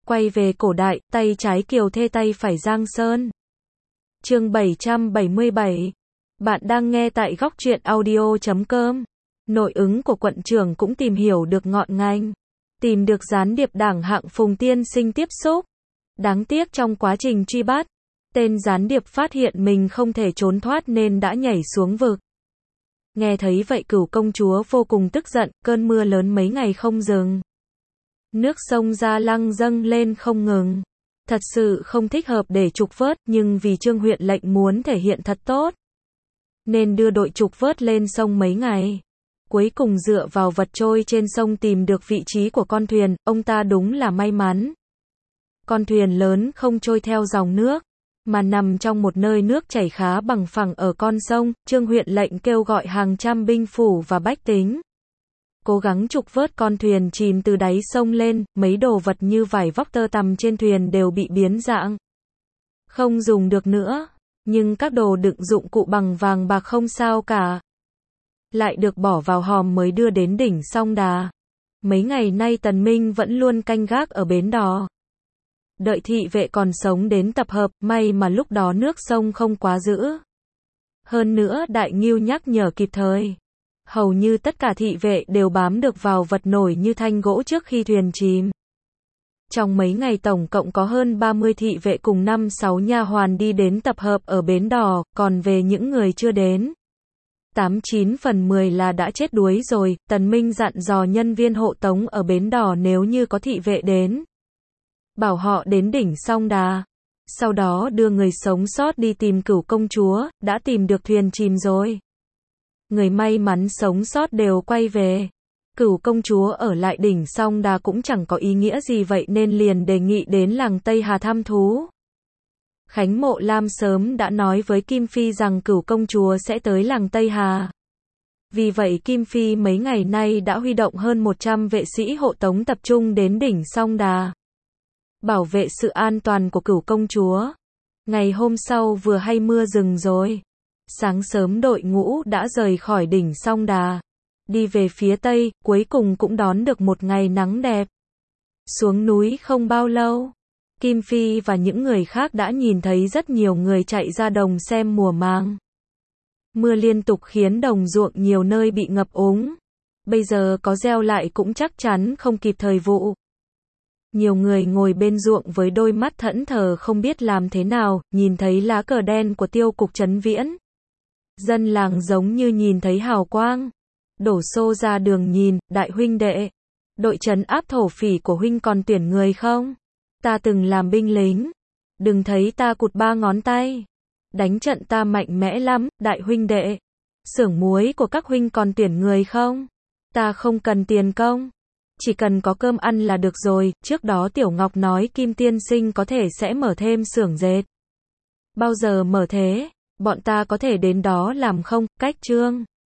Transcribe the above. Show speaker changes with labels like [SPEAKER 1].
[SPEAKER 1] Quay về cổ đại, tay trái Kiều Thê tay phải Giang Sơn. Chương 777. Bạn đang nghe tại góc truyện audio.com. Nội ứng của quận trưởng cũng tìm hiểu được ngọn ngành. Tìm được gián điệp Đảng hạng Phùng Tiên Sinh tiếp xúc. Đáng tiếc trong quá trình truy bắt, tên gián điệp phát hiện mình không thể trốn thoát nên đã nhảy xuống vực. Nghe thấy vậy Cửu công chúa vô cùng tức giận, cơn mưa lớn mấy ngày không dừng. Nước sông Gia Lăng dâng lên không ngừng. Thật sự không thích hợp để trục vớt, nhưng vì Trương huyện lệnh muốn thể hiện thật tốt, nên đưa đội trục vớt lên sông mấy ngày. Cuối cùng dựa vào vật trôi trên sông tìm được vị trí của con thuyền, ông ta đúng là may mắn. Con thuyền lớn không trôi theo dòng nước, mà nằm trong một nơi nước chảy khá bằng phẳng ở con sông. Trương huyện lệnh kêu gọi hàng trăm binh phủ và bách tính cố gắng trục vớt con thuyền chìm từ đáy sông lên. Mấy đồ vật như vải vóc tơ tằm trên thuyền đều bị biến dạng, không dùng được nữa, nhưng các đồ đựng dụng cụ bằng vàng bạc không sao cả, lại được bỏ vào hòm mới đưa đến đỉnh Song Đà. Mấy ngày nay Tần Minh vẫn luôn canh gác ở bến đò, đợi thị vệ còn sống đến tập hợp. May mà lúc đó nước sông không quá dữ, hơn nữa Đại Ngưu nhắc nhở kịp thời. Hầu như tất cả thị vệ đều bám được vào vật nổi như thanh gỗ trước khi thuyền chìm. Trong mấy ngày tổng cộng có hơn 30 thị vệ cùng 5-6 nha hoàn đi đến tập hợp ở bến đò, còn về những người chưa đến, 8-9 phần 10 là đã chết đuối rồi. Tần Minh dặn dò nhân viên hộ tống ở bến đò nếu như có thị vệ đến, bảo họ đến đỉnh Song Đà. Sau đó đưa người sống sót đi tìm Cửu công chúa, đã tìm được thuyền chìm rồi. Người may mắn sống sót đều quay về. Cửu công chúa ở lại đỉnh Song Đà cũng chẳng có ý nghĩa gì vậy nên liền đề nghị đến làng Tây Hà thăm thú. Khánh Mộ Lam sớm đã nói với Kim Phi rằng Cửu công chúa sẽ tới làng Tây Hà. Vì vậy Kim Phi mấy ngày nay đã huy động hơn 100 vệ sĩ hộ tống tập trung đến đỉnh Song Đà, bảo vệ sự an toàn của Cửu công chúa. Ngày hôm sau vừa hay mưa dừng rồi. Sáng sớm đội ngũ đã rời khỏi đỉnh Song Đà, đi về phía tây, cuối cùng cũng đón được một ngày nắng đẹp. Xuống núi không bao lâu, Kim Phi và những người khác đã nhìn thấy rất nhiều người chạy ra đồng xem mùa màng. Mưa liên tục khiến đồng ruộng nhiều nơi bị ngập úng. Bây giờ có gieo lại cũng chắc chắn không kịp thời vụ. Nhiều người ngồi bên ruộng với đôi mắt thẫn thờ không biết làm thế nào, nhìn thấy lá cờ đen của Tiêu cục Trấn Viễn. Dân làng giống như nhìn thấy hào quang, đổ xô ra đường nhìn. Đại huynh đệ, đội trấn áp thổ phỉ của huynh còn tuyển người không? Ta từng làm binh lính, đừng thấy ta cụt 3 ngón tay, đánh trận ta mạnh mẽ lắm. Đại huynh đệ, xưởng muối của các huynh còn tuyển người không? Ta không cần tiền công, chỉ cần có cơm ăn là được rồi. Trước đó Tiểu Ngọc nói Kim tiên sinh có thể sẽ mở thêm xưởng dệt. Bao giờ mở thế? Bọn ta có thể đến đó làm không? Cách Trương